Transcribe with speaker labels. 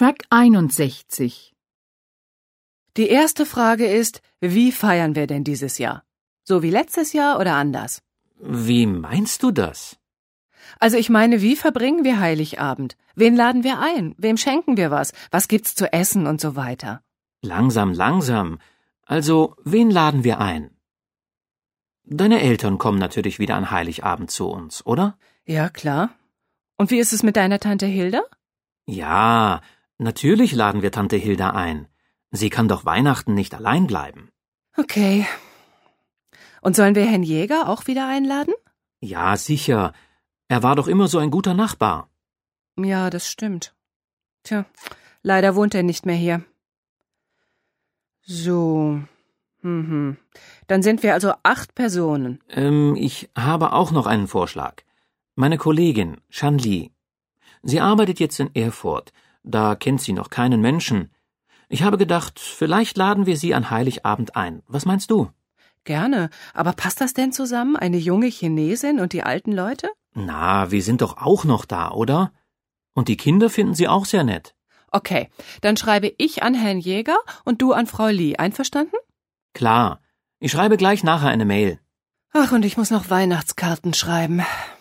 Speaker 1: Track 61.
Speaker 2: Die erste Frage ist, wie feiern wir denn dieses Jahr? So wie letztes Jahr oder anders?
Speaker 3: Wie meinst du das?
Speaker 2: Also ich meine, wie verbringen wir Heiligabend? Wen laden wir ein? Wem schenken wir was? Was gibt's zu essen und so weiter?
Speaker 3: Langsam, langsam. Also, wen laden wir ein? Deine Eltern kommen natürlich wieder an Heiligabend zu uns, oder?
Speaker 2: Ja, klar. Und wie ist es mit deiner Tante Hilda?
Speaker 3: Ja, natürlich laden wir Tante Hilda ein. Sie kann doch Weihnachten nicht allein bleiben.
Speaker 2: Okay. Und sollen wir Herrn Jäger auch wieder einladen?
Speaker 3: Ja, sicher. Er war doch immer so ein guter Nachbar.
Speaker 2: Ja, das stimmt. Tja, leider wohnt er nicht mehr hier. So. Dann sind wir also 8 Personen.
Speaker 3: Ich habe auch noch einen Vorschlag. Meine Kollegin, Shan Li. Sie arbeitet jetzt in Erfurt. Da kennt sie noch keinen Menschen. Ich habe gedacht, vielleicht laden wir sie an Heiligabend ein. Was meinst du?
Speaker 2: Gerne. Aber passt das denn zusammen? Eine junge Chinesin und die alten Leute?
Speaker 3: Na, wir sind doch auch noch da, oder? Und die Kinder finden sie auch sehr nett.
Speaker 2: Okay, dann schreibe ich an Herrn Jäger und du an Frau Li. Einverstanden?
Speaker 3: Klar. Ich schreibe gleich nachher eine Mail.
Speaker 2: Ach, und ich muss noch Weihnachtskarten schreiben.